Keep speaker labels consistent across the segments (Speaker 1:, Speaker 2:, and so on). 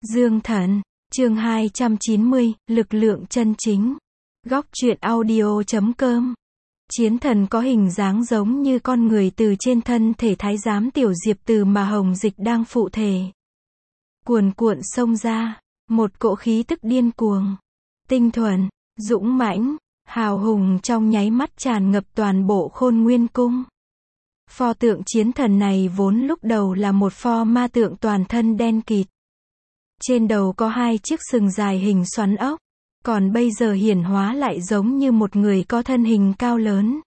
Speaker 1: Dương Thần, chương 290, lực lượng chân chính. Góc truyện audio.com. Chiến thần có hình dáng giống như con người từ trên thân thể thái giám Tiểu Diệp Từ mà Hồng Dịch đang phụ thể. Cuồn cuộn xông ra, một cỗ khí tức điên cuồng, tinh thuần, dũng mãnh, hào hùng trong nháy mắt tràn ngập toàn bộ Khôn Nguyên Cung. Pho tượng chiến thần này vốn lúc đầu là một pho ma tượng toàn thân đen kịt. Trên đầu có hai chiếc sừng dài hình xoắn ốc, còn bây giờ hiển hóa lại giống như một người có thân hình cao lớn.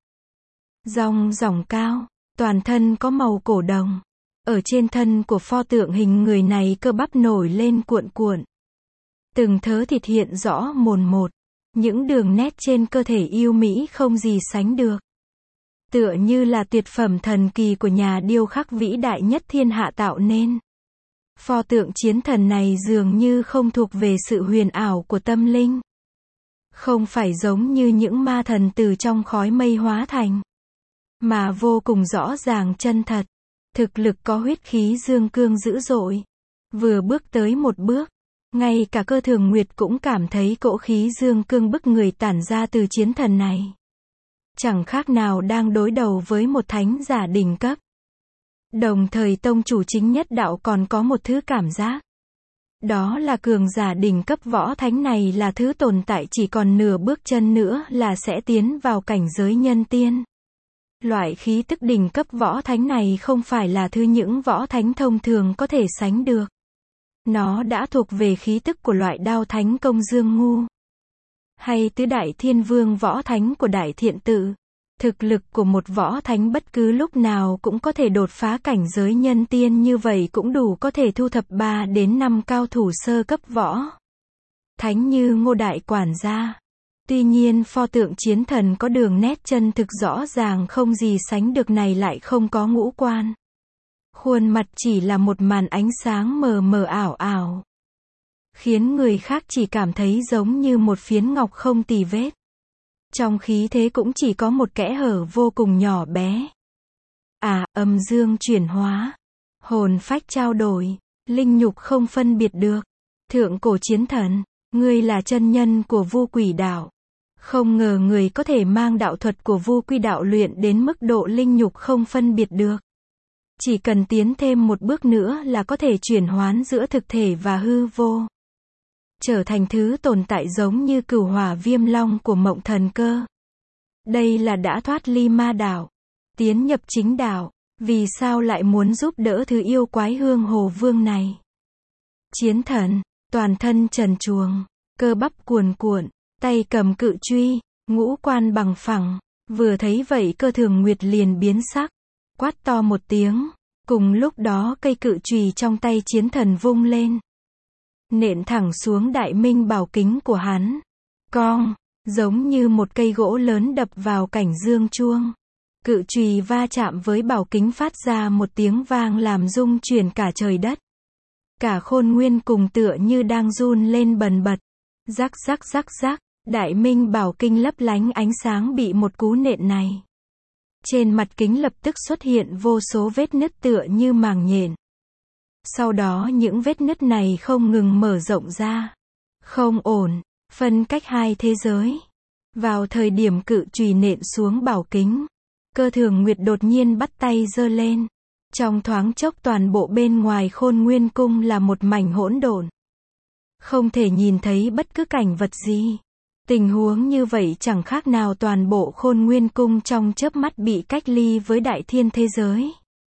Speaker 1: Rong ròng cao, toàn thân có màu cổ đồng. Ở trên thân của pho tượng hình người này cơ bắp nổi lên cuộn cuộn. Từng thớ thịt hiện rõ mồn một, những đường nét trên cơ thể yêu mỹ không gì sánh được. Tựa như là tuyệt phẩm thần kỳ của nhà điêu khắc vĩ đại nhất thiên hạ tạo nên. Pho tượng chiến thần này dường như không thuộc về sự huyền ảo của tâm linh. Không phải giống như những ma thần từ trong khói mây hóa thành, mà vô cùng rõ ràng chân thật. Thực lực có huyết khí dương cương dữ dội. Vừa bước tới một bước, ngay cả Cơ Thường Nguyệt cũng cảm thấy cỗ khí dương cương bức người tản ra từ chiến thần này. Chẳng khác nào đang đối đầu với một thánh giả đỉnh cấp. Đồng thời tông chủ chính nhất đạo còn có một thứ cảm giác. Đó là cường giả đỉnh cấp võ thánh này là thứ tồn tại chỉ còn nửa bước chân nữa là sẽ tiến vào cảnh giới nhân tiên. Loại khí tức đỉnh cấp võ thánh này không phải là thứ những võ thánh thông thường có thể sánh được. Nó đã thuộc về khí tức của loại đao thánh công Dương Ngu. Hay tứ đại thiên vương võ thánh của Đại Thiện Tự. Thực lực của một võ thánh bất cứ lúc nào cũng có thể đột phá cảnh giới nhân tiên, như vậy cũng đủ có thể thu thập 3 đến 5 cao thủ sơ cấp võ thánh như Ngô Đại Quản gia. Tuy nhiên pho tượng chiến thần có đường nét chân thực rõ ràng không gì sánh được này lại không có ngũ quan. Khuôn mặt chỉ là một màn ánh sáng mờ mờ ảo ảo, khiến người khác chỉ cảm thấy giống như một phiến ngọc không tì vết. Trong khí thế cũng chỉ có một kẽ hở vô cùng nhỏ bé. Âm dương chuyển hóa, hồn phách trao đổi, linh nhục không phân biệt được. Thượng cổ chiến thần, ngươi là chân nhân của Vu Quỷ đạo. Không ngờ người có thể mang đạo thuật của Vu Quy đạo luyện đến mức độ linh nhục không phân biệt được. Chỉ cần tiến thêm một bước nữa là có thể chuyển hoán giữa thực thể và hư vô. Trở thành thứ tồn tại giống như Cửu Hỏa Viêm Long của Mộng Thần Cơ. Đây là đã thoát ly ma đạo, tiến nhập chính đạo, vì sao lại muốn giúp đỡ thứ yêu quái Hương Hồ Vương này? Chiến thần, toàn thân trần truồng, cơ bắp cuồn cuộn, tay cầm cự truy, ngũ quan bằng phẳng. Vừa thấy vậy Cơ Thường Nguyệt liền biến sắc, quát to một tiếng. Cùng lúc đó cây cự chùy trong tay chiến thần vung lên, nện thẳng xuống đại minh bảo kính của hắn. Cong, giống như một cây gỗ lớn đập vào cảnh dương chuông. Cự chùy va chạm với bảo kính phát ra một tiếng vang làm rung chuyển cả trời đất. Cả Khôn Nguyên cùng tựa như đang run lên bần bật. Rắc rắc rắc rắc, đại minh bảo kính lấp lánh ánh sáng bị một cú nện này. Trên mặt kính lập tức xuất hiện vô số vết nứt tựa như màng nhện. Sau đó những vết nứt này không ngừng mở rộng ra. Không ổn, phân cách hai thế giới. Vào thời điểm cự chùy nện xuống bảo kính, Cơ Thường Nguyệt đột nhiên bắt tay giơ lên. Trong thoáng chốc toàn bộ bên ngoài Khôn Nguyên Cung là một mảnh hỗn độn. Không thể nhìn thấy bất cứ cảnh vật gì. Tình huống như vậy chẳng khác nào toàn bộ Khôn Nguyên Cung trong chớp mắt bị cách ly với đại thiên thế giới.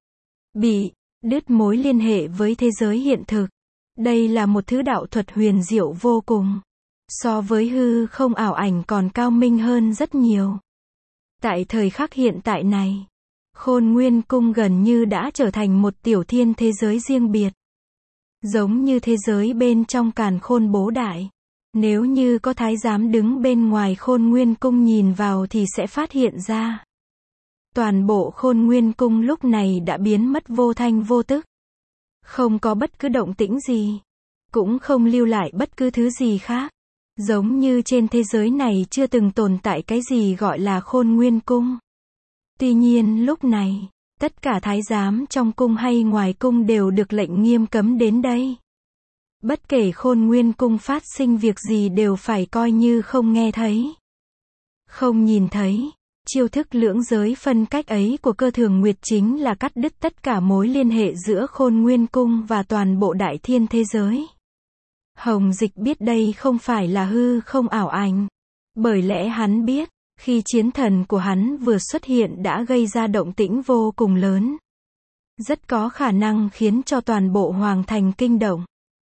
Speaker 1: Bị đứt mối liên hệ với thế giới hiện thực. Đây là một thứ đạo thuật huyền diệu vô cùng. So với hư không ảo ảnh còn cao minh hơn rất nhiều. Tại thời khắc hiện tại này, Khôn Nguyên Cung gần như đã trở thành một tiểu thiên thế giới riêng biệt. Giống như thế giới bên trong Càn Khôn Bố Đại. Nếu như có thái giám đứng bên ngoài Khôn Nguyên Cung nhìn vào thì sẽ phát hiện ra. Toàn bộ Khôn Nguyên Cung lúc này đã biến mất vô thanh vô tức. Không có bất cứ động tĩnh gì. Cũng không lưu lại bất cứ thứ gì khác. Giống như trên thế giới này chưa từng tồn tại cái gì gọi là Khôn Nguyên Cung. Tuy nhiên lúc này, tất cả thái giám trong cung hay ngoài cung đều được lệnh nghiêm cấm đến đây. Bất kể Khôn Nguyên cung phát sinh việc gì đều phải coi như không nghe thấy, không nhìn thấy. Chiêu thức lưỡng giới phân cách ấy của Cơ Thường Nguyệt chính là cắt đứt tất cả mối liên hệ giữa Khôn Nguyên cung và toàn bộ đại thiên thế giới. Hồng Dịch biết đây không phải là hư không ảo ảnh. Bởi lẽ hắn biết, khi chiến thần của hắn vừa xuất hiện đã gây ra động tĩnh vô cùng lớn. Rất có khả năng khiến cho toàn bộ hoàng thành kinh động.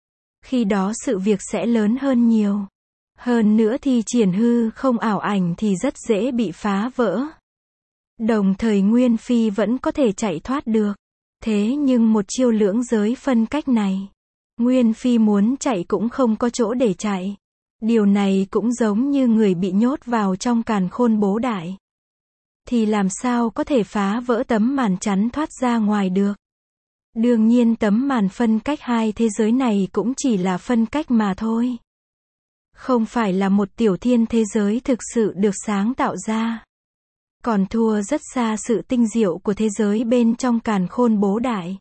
Speaker 1: Khi đó sự việc sẽ lớn hơn nhiều. Hơn nữa thi triển hư không ảo ảnh thì rất dễ bị phá vỡ. Đồng thời Nguyên Phi vẫn có thể chạy thoát được. Thế nhưng một chiêu lưỡng giới phân cách này, Nguyên Phi muốn chạy cũng không có chỗ để chạy. Điều này cũng giống như người bị nhốt vào trong càn khôn bố đại. Thì làm sao có thể phá vỡ tấm màn chắn thoát ra ngoài được. Đương nhiên tấm màn phân cách hai thế giới này cũng chỉ là phân cách mà thôi. Không phải là một tiểu thiên thế giới thực sự được sáng tạo ra. Còn thua rất xa sự tinh diệu của thế giới bên trong càn khôn bố đại.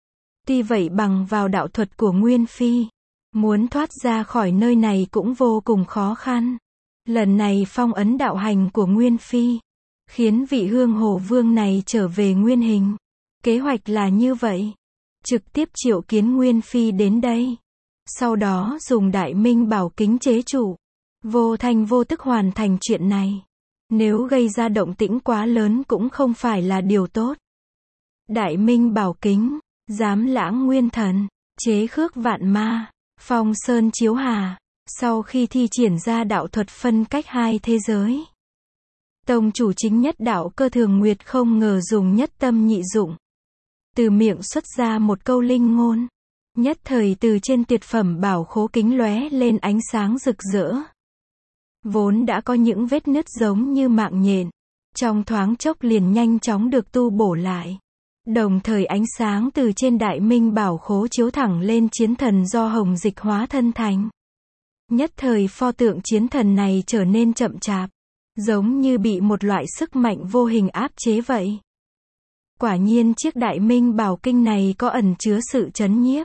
Speaker 1: Tuy vậy bằng vào đạo thuật của Nguyên Phi, muốn thoát ra khỏi nơi này cũng vô cùng khó khăn. Lần này phong ấn đạo hành của Nguyên Phi, khiến vị Hương Hồ Vương này trở về nguyên hình. Kế hoạch là như vậy. Trực tiếp triệu kiến Nguyên Phi đến đây. Sau đó dùng Đại Minh Bảo Kính chế trụ. Vô thanh vô tức hoàn thành chuyện này. Nếu gây ra động tĩnh quá lớn cũng không phải là điều tốt. Đại Minh Bảo Kính, Giám Lãng Nguyên Thần, Chế Khước Vạn Ma, Phong Sơn Chiếu Hà. Sau khi thi triển ra đạo thuật phân cách hai thế giới, tông chủ chính nhất đạo Cơ Thường Nguyệt không ngờ dùng nhất tâm nhị dụng. Từ miệng xuất ra một câu linh ngôn. Nhất thời từ trên tuyệt phẩm bảo khố kính lóe lên ánh sáng rực rỡ. Vốn đã có những vết nứt giống như mạng nhện, trong thoáng chốc liền nhanh chóng được tu bổ lại. Đồng thời ánh sáng từ trên Đại Minh Bảo khố chiếu thẳng lên chiến thần do Hồng Dịch hóa thân thành. Nhất thời pho tượng chiến thần này trở nên chậm chạp, giống như bị một loại sức mạnh vô hình áp chế vậy. Quả nhiên chiếc Đại Minh Bảo Kinh này có ẩn chứa sự trấn nhiếp,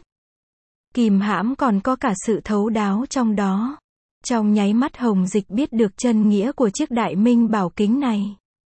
Speaker 1: kìm hãm còn có cả sự thấu đáo trong đó. Trong nháy mắt Hồng Dịch biết được chân nghĩa của chiếc Đại Minh Bảo Kính này.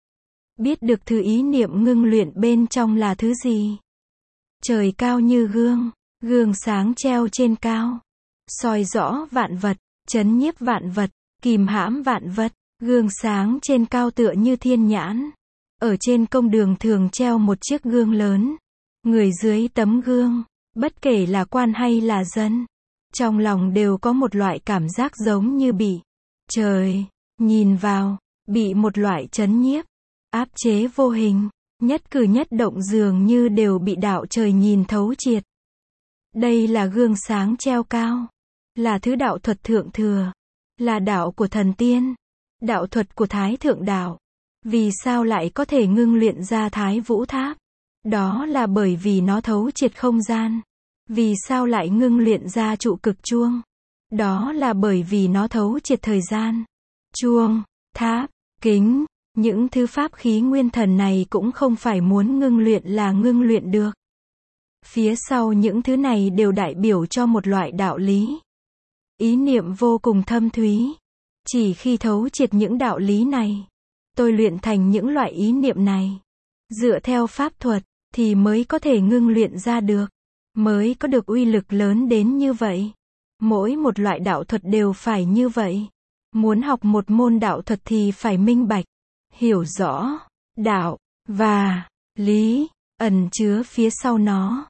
Speaker 1: Biết được thứ ý niệm ngưng luyện bên trong là thứ gì. Trời cao như gương, gương sáng treo trên cao, soi rõ vạn vật, trấn nhiếp vạn vật, kìm hãm vạn vật. Gương sáng trên cao tựa như thiên nhãn. Ở trên công đường thường treo một chiếc gương lớn. Người dưới tấm gương, bất kể là quan hay là dân, trong lòng đều có một loại cảm giác giống như bị trời nhìn vào, bị một loại trấn nhiếp, áp chế vô hình, nhất cử nhất động dường như đều bị đạo trời nhìn thấu triệt. Đây là gương sáng treo cao, là thứ đạo thuật thượng thừa, là đạo của thần tiên, đạo thuật của Thái Thượng Đạo. Vì sao lại có thể ngưng luyện ra Thái Vũ Tháp? Đó là bởi vì nó thấu triệt không gian. Vì sao lại ngưng luyện ra trụ cực chuông? Đó là bởi vì nó thấu triệt thời gian. Chuông, tháp, kính, những thứ pháp khí nguyên thần này cũng không phải muốn ngưng luyện là ngưng luyện được. Phía sau những thứ này đều đại biểu cho một loại đạo lý. Ý niệm vô cùng thâm thúy. Chỉ khi thấu triệt những đạo lý này, tôi luyện thành những loại ý niệm này, dựa theo pháp thuật, thì mới có thể ngưng luyện ra được, mới có được uy lực lớn đến như vậy. Mỗi một loại đạo thuật đều phải như vậy. Muốn học một môn đạo thuật thì phải minh bạch, hiểu rõ, đạo, và lý, ẩn chứa phía sau nó.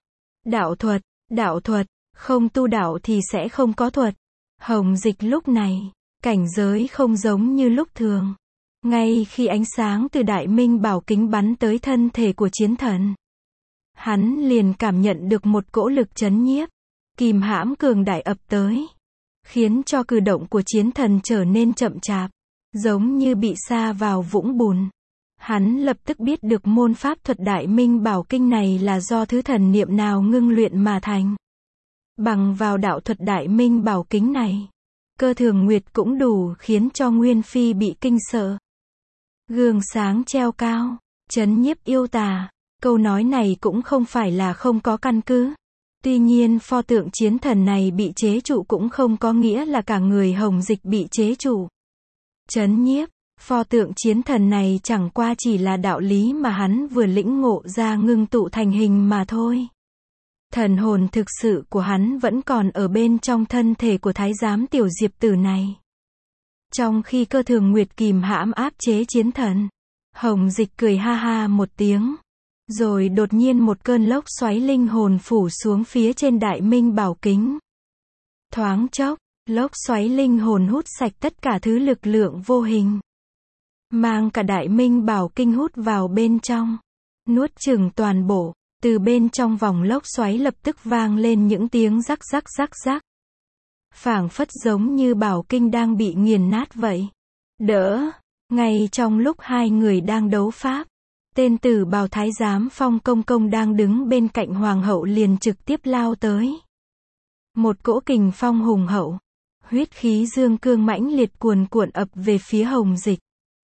Speaker 1: Đạo thuật, không tu đạo thì sẽ không có thuật. Hồng Dịch lúc này, cảnh giới không giống như lúc thường. Ngay khi ánh sáng từ Đại Minh Bảo Kính bắn tới thân thể của chiến thần, hắn liền cảm nhận được một cỗ lực trấn nhiếp, kìm hãm cường đại ập tới, khiến cho cử động của chiến thần trở nên chậm chạp, giống như bị sa vào vũng bùn. Hắn lập tức biết được môn pháp thuật Đại Minh Bảo Kinh này là do thứ thần niệm nào ngưng luyện mà thành. Bằng vào đạo thuật Đại Minh Bảo Kính này, Cơ Thường Nguyệt cũng đủ khiến cho Nguyên Phi bị kinh sợ. Gương sáng treo cao, trấn nhiếp yêu tà. Câu nói này cũng không phải là không có căn cứ. Tuy nhiên pho tượng chiến thần này bị chế trụ cũng không có nghĩa là cả người Hồng Dịch bị chế trụ. Chấn nhiếp, pho tượng chiến thần này chẳng qua chỉ là đạo lý mà hắn vừa lĩnh ngộ ra ngưng tụ thành hình mà thôi. Thần hồn thực sự của hắn vẫn còn ở bên trong thân thể của thái giám tiểu diệp tử này. Trong khi cơ thường nguyệt kìm hãm áp chế chiến thần, Hồng Dịch cười ha ha một tiếng. Rồi đột nhiên một cơn lốc xoáy linh hồn phủ xuống phía trên Đại Minh Bảo Kính. Thoáng chốc, lốc xoáy linh hồn hút sạch tất cả thứ lực lượng vô hình. Mang cả Đại Minh Bảo Kinh hút vào bên trong. Nuốt chửng toàn bộ. Từ bên trong vòng lốc xoáy lập tức vang lên những tiếng rắc rắc rắc rắc. Phảng phất giống như Bảo Kinh đang bị nghiền nát vậy. Đỡ, ngay trong lúc hai người đang đấu pháp, tên Tử Bào thái giám Phong Công Công đang đứng bên cạnh hoàng hậu liền trực tiếp lao tới. Một cỗ kình phong hùng hậu, huyết khí dương cương mãnh liệt cuồn cuộn ập về phía Hồng Dịch.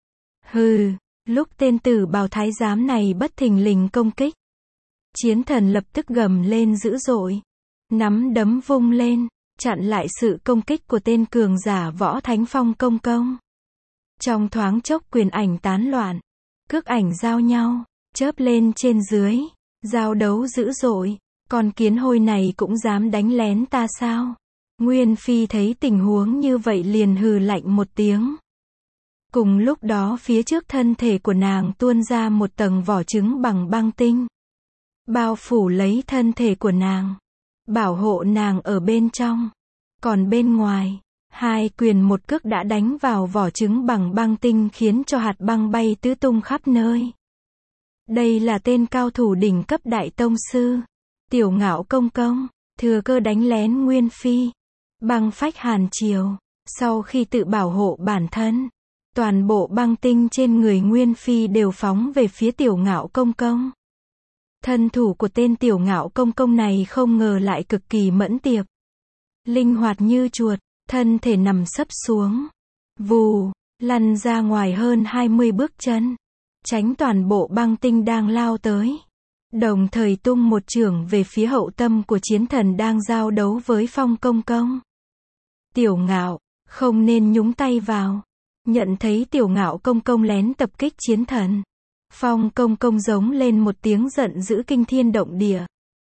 Speaker 1: Hừ, lúc tên Tử Bào thái giám này bất thình lình công kích, chiến thần lập tức gầm lên dữ dội, nắm đấm vung lên, chặn lại sự công kích của tên cường giả Võ Thánh Phong Công Công. Trong thoáng chốc quyền ảnh tán loạn, cước ảnh giao nhau, chớp lên trên dưới, giao đấu dữ dội, con kiến hôi này cũng dám đánh lén ta sao? Nguyên Phi thấy tình huống như vậy liền hừ lạnh một tiếng. Cùng lúc đó phía trước thân thể của nàng tuôn ra một tầng vỏ trứng bằng băng tinh, bao phủ lấy thân thể của nàng, bảo hộ nàng ở bên trong. Còn bên ngoài, hai quyền một cước đã đánh vào vỏ trứng bằng băng tinh khiến cho hạt băng bay tứ tung khắp nơi. Đây là tên cao thủ đỉnh cấp đại tông sư, Tiểu Ngạo Công Công, thừa cơ đánh lén Nguyên Phi. Băng phách hàn triều, sau khi tự bảo hộ bản thân, toàn bộ băng tinh trên người Nguyên Phi đều phóng về phía Tiểu Ngạo Công Công. Thân thủ của tên Tiểu Ngạo Công Công này không ngờ lại cực kỳ mẫn tiệp. Linh hoạt như chuột, thân thể nằm sấp xuống. Vù, lăn ra ngoài hơn 20 bước chân. Tránh toàn bộ băng tinh đang lao tới. Đồng thời tung một chưởng về phía hậu tâm của chiến thần đang giao đấu với Phong Công Công. Tiểu Ngạo, không nên nhúng tay vào. Nhận thấy Tiểu Ngạo Công Công lén tập kích chiến thần, Phong Công Công giống lên một tiếng giận dữ kinh thiên động địa.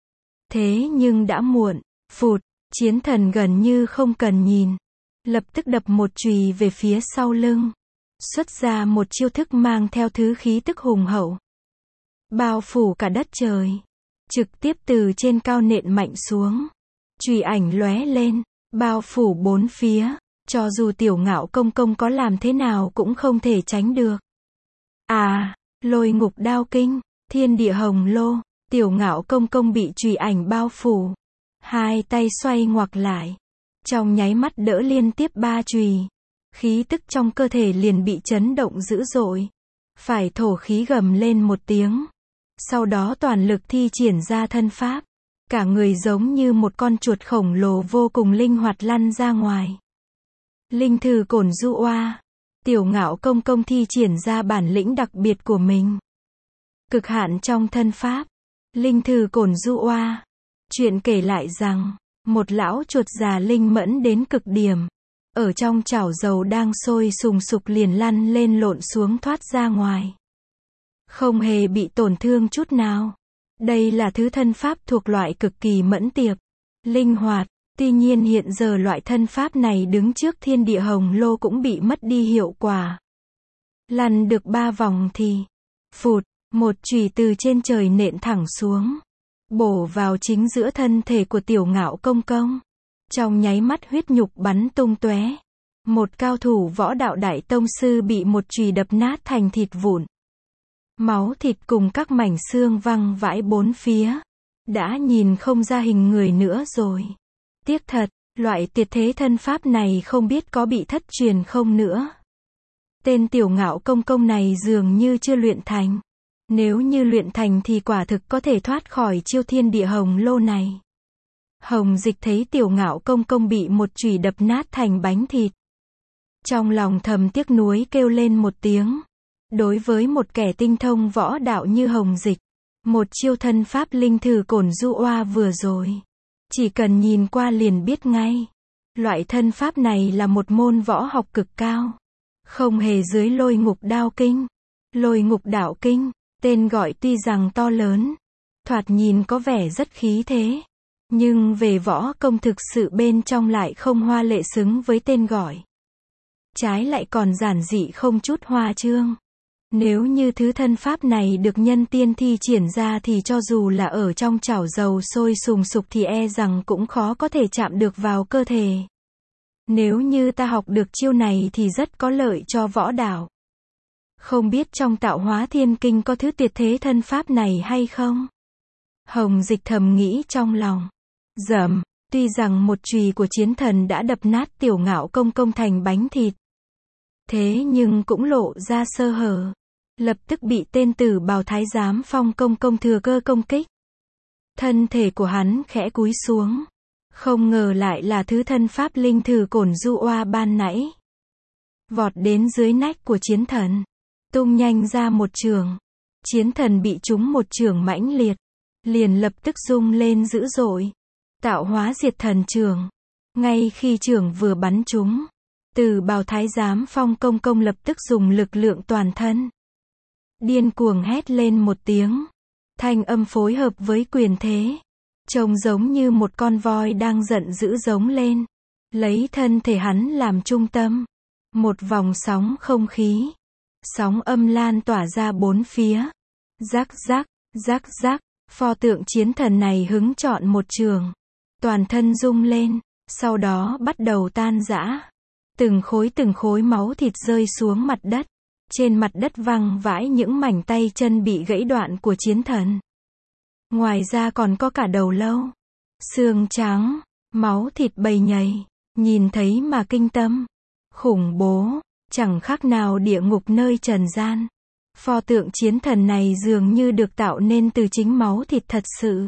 Speaker 1: Thế nhưng đã muộn, phụt, chiến thần gần như không cần nhìn, lập tức đập một chùy về phía sau lưng, xuất ra một chiêu thức mang theo thứ khí tức hùng hậu, bao phủ cả đất trời, trực tiếp từ trên cao nện mạnh xuống. Chùy ảnh lóe lên, bao phủ bốn phía, cho dù Tiểu Ngạo Công Công có làm thế nào cũng không thể tránh được. À, Lôi Ngục Đao Kinh, Thiên Địa Hồng Lô, Tiểu Ngạo Công Công bị chùy ảnh bao phủ, hai tay xoay ngoặc lại, trong nháy mắt đỡ liên tiếp 3 chùy, khí tức trong cơ thể liền bị chấn động dữ dội, phải thổ khí gầm lên một tiếng, sau đó toàn lực thi triển ra thân pháp, cả người giống như một con chuột khổng lồ vô cùng linh hoạt lăn ra ngoài. Linh Thư Cổn Du Oa, Tiểu Ngạo Công Công thi triển ra bản lĩnh đặc biệt của mình, cực hạn trong thân pháp. Linh Thư Cổn Du Oa. Chuyện kể lại rằng, một lão chuột già linh mẫn đến cực điểm, ở trong chảo dầu đang sôi sùng sục liền lăn lên lộn xuống thoát ra ngoài, không hề bị tổn thương chút nào. Đây là thứ thân pháp thuộc loại cực kỳ mẫn tiệp, linh hoạt. Tuy nhiên hiện giờ loại thân pháp này đứng trước Thiên Địa Hồng Lô cũng bị mất đi hiệu quả. Lăn được 3 vòng thì, phụt, một chùy từ trên trời nện thẳng xuống, bổ vào chính giữa thân thể của Tiểu Ngạo Công Công. Trong nháy mắt huyết nhục bắn tung tóe. Một cao thủ võ đạo đại tông sư bị một chùy đập nát thành thịt vụn. Máu thịt cùng các mảnh xương văng vãi bốn phía. Đã nhìn không ra hình người nữa rồi. Tiếc thật, loại tuyệt thế thân pháp này không biết có bị thất truyền không nữa. Tên Tiểu Ngạo Công Công này dường như chưa luyện thành. Nếu như luyện thành thì quả thực có thể thoát khỏi chiêu Thiên Địa Hồng Lô này. Hồng Dịch thấy Tiểu Ngạo Công Công bị một chùy đập nát thành bánh thịt, trong lòng thầm tiếc nuối kêu lên một tiếng. Đối với một kẻ tinh thông võ đạo như Hồng Dịch, một chiêu thân pháp Linh Thư Cổn Du Oa vừa rồi, Chỉ cần nhìn qua liền biết ngay. Loại thân pháp này là một môn võ học cực cao. Không hề dưới Lôi Ngục Đao Kinh. Lôi Ngục Đạo Kinh, tên gọi tuy rằng to lớn, thoạt nhìn có vẻ rất khí thế, nhưng về võ công thực sự bên trong lại không hoa lệ xứng với tên gọi. Trái lại còn giản dị không chút hoa trương. Nếu như thứ thân pháp này được nhân tiên thi triển ra thì cho dù là ở trong chảo dầu sôi sùng sục thì e rằng cũng khó có thể chạm được vào cơ thể. Nếu như ta học được chiêu này thì rất có lợi cho võ đạo. Không biết trong Tạo Hóa Thiên Kinh có thứ tuyệt thế thân pháp này hay không? Hồng Dịch thầm nghĩ trong lòng. Dầm, tuy rằng một chùy của chiến thần đã đập nát Tiểu Ngạo Công Công thành bánh thịt. Thế nhưng cũng lộ ra sơ hở. Lập tức bị tên Tử Bào Thái Giám Phong Công Công thừa cơ công kích. Thân thể của hắn khẽ cúi xuống. Không ngờ lại là thứ thân pháp linh thử cổn du oa ban nãy. Vọt đến dưới nách của chiến thần. Tung nhanh ra một chưởng. Chiến thần bị trúng một chưởng mãnh liệt. Liền lập tức rung lên dữ dội. Tạo Hóa Diệt Thần Chưởng. Ngay khi chưởng vừa bắn trúng, Tử Bào Thái Giám Phong Công Công lập tức dùng lực lượng toàn thân. Điên cuồng hét lên một tiếng. Thanh âm phối hợp với quyền thế. Trông giống như một con voi đang giận dữ giống lên. Lấy thân thể hắn làm trung tâm. Một vòng sóng không khí. Sóng âm lan tỏa ra bốn phía. Rắc rắc, rắc rắc. Pho tượng chiến thần này hứng chọn một trường. Toàn thân rung lên. Sau đó bắt đầu tan rã. Từng khối máu thịt rơi xuống mặt đất. Trên mặt đất văng vãi những mảnh tay chân bị gãy đoạn của chiến thần. Ngoài ra còn có cả đầu lâu, xương trắng, máu thịt bầy nhầy. Nhìn thấy mà kinh tâm. Khủng bố, chẳng khác nào địa ngục nơi trần gian. Pho tượng chiến thần này dường như được tạo nên từ chính máu thịt thật sự.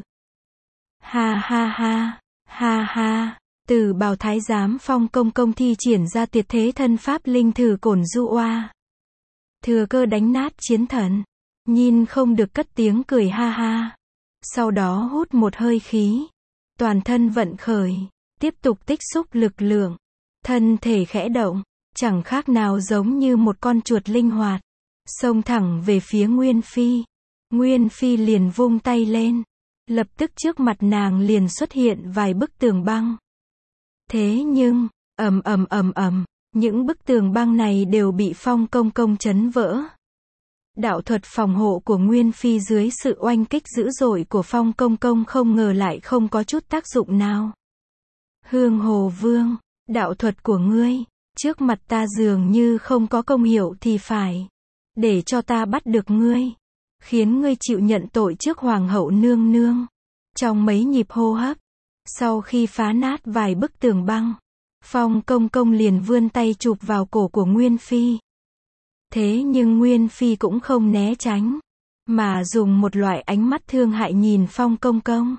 Speaker 1: Ha ha ha, ha ha. Tử Bào Thái Giám Phong Công Công thi triển ra tuyệt thế thân pháp linh thử cổn du oa. Thừa cơ đánh nát chiến thần. Nhìn không được cất tiếng cười ha ha. Sau đó hút một hơi khí. Toàn thân vận khởi. Tiếp tục tích xúc lực lượng. Thân thể khẽ động. Chẳng khác nào giống như một con chuột linh hoạt. Xông thẳng về phía Nguyên Phi. Nguyên Phi liền vung tay lên. Lập tức trước mặt nàng liền xuất hiện vài bức tường băng. Thế nhưng, ầm ầm ầm ầm, những bức tường băng này đều bị Phong Công Công chấn vỡ. Đạo thuật phòng hộ của Nguyên Phi dưới sự oanh kích dữ dội của Phong Công Công không ngờ lại không có chút tác dụng nào. Hương Hồ Vương, đạo thuật của ngươi, trước mặt ta dường như không có công hiệu thì phải. Để cho ta bắt được ngươi. Khiến ngươi chịu nhận tội trước Hoàng hậu nương nương. Trong mấy nhịp hô hấp. Sau khi phá nát vài bức tường băng, Phong Công Công liền vươn tay chụp vào cổ của Nguyên Phi. Thế nhưng Nguyên Phi cũng không né tránh, mà dùng một loại ánh mắt thương hại nhìn Phong Công Công.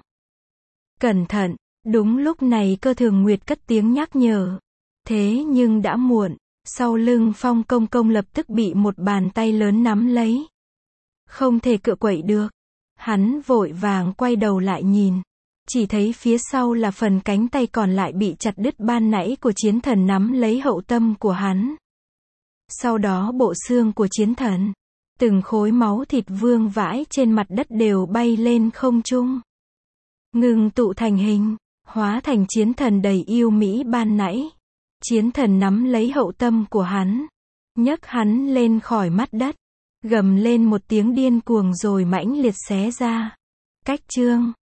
Speaker 1: Cẩn thận, đúng lúc này Cơ Thường Nguyệt cất tiếng nhắc nhở. Thế nhưng đã muộn, sau lưng Phong Công Công lập tức bị một bàn tay lớn nắm lấy. Không thể cựa quậy được. Hắn vội vàng quay đầu lại nhìn. Chỉ thấy phía sau là phần cánh tay còn lại bị chặt đứt ban nãy của chiến thần nắm lấy hậu tâm của hắn. Sau đó bộ xương của chiến thần, từng khối máu thịt vương vãi trên mặt đất đều bay lên không trung. Ngừng tụ thành hình, hóa thành chiến thần đầy yêu mỹ ban nãy. Chiến thần nắm lấy hậu tâm của hắn, nhấc hắn lên khỏi mặt đất, gầm lên một tiếng điên cuồng rồi mãnh liệt xé ra. Cách chương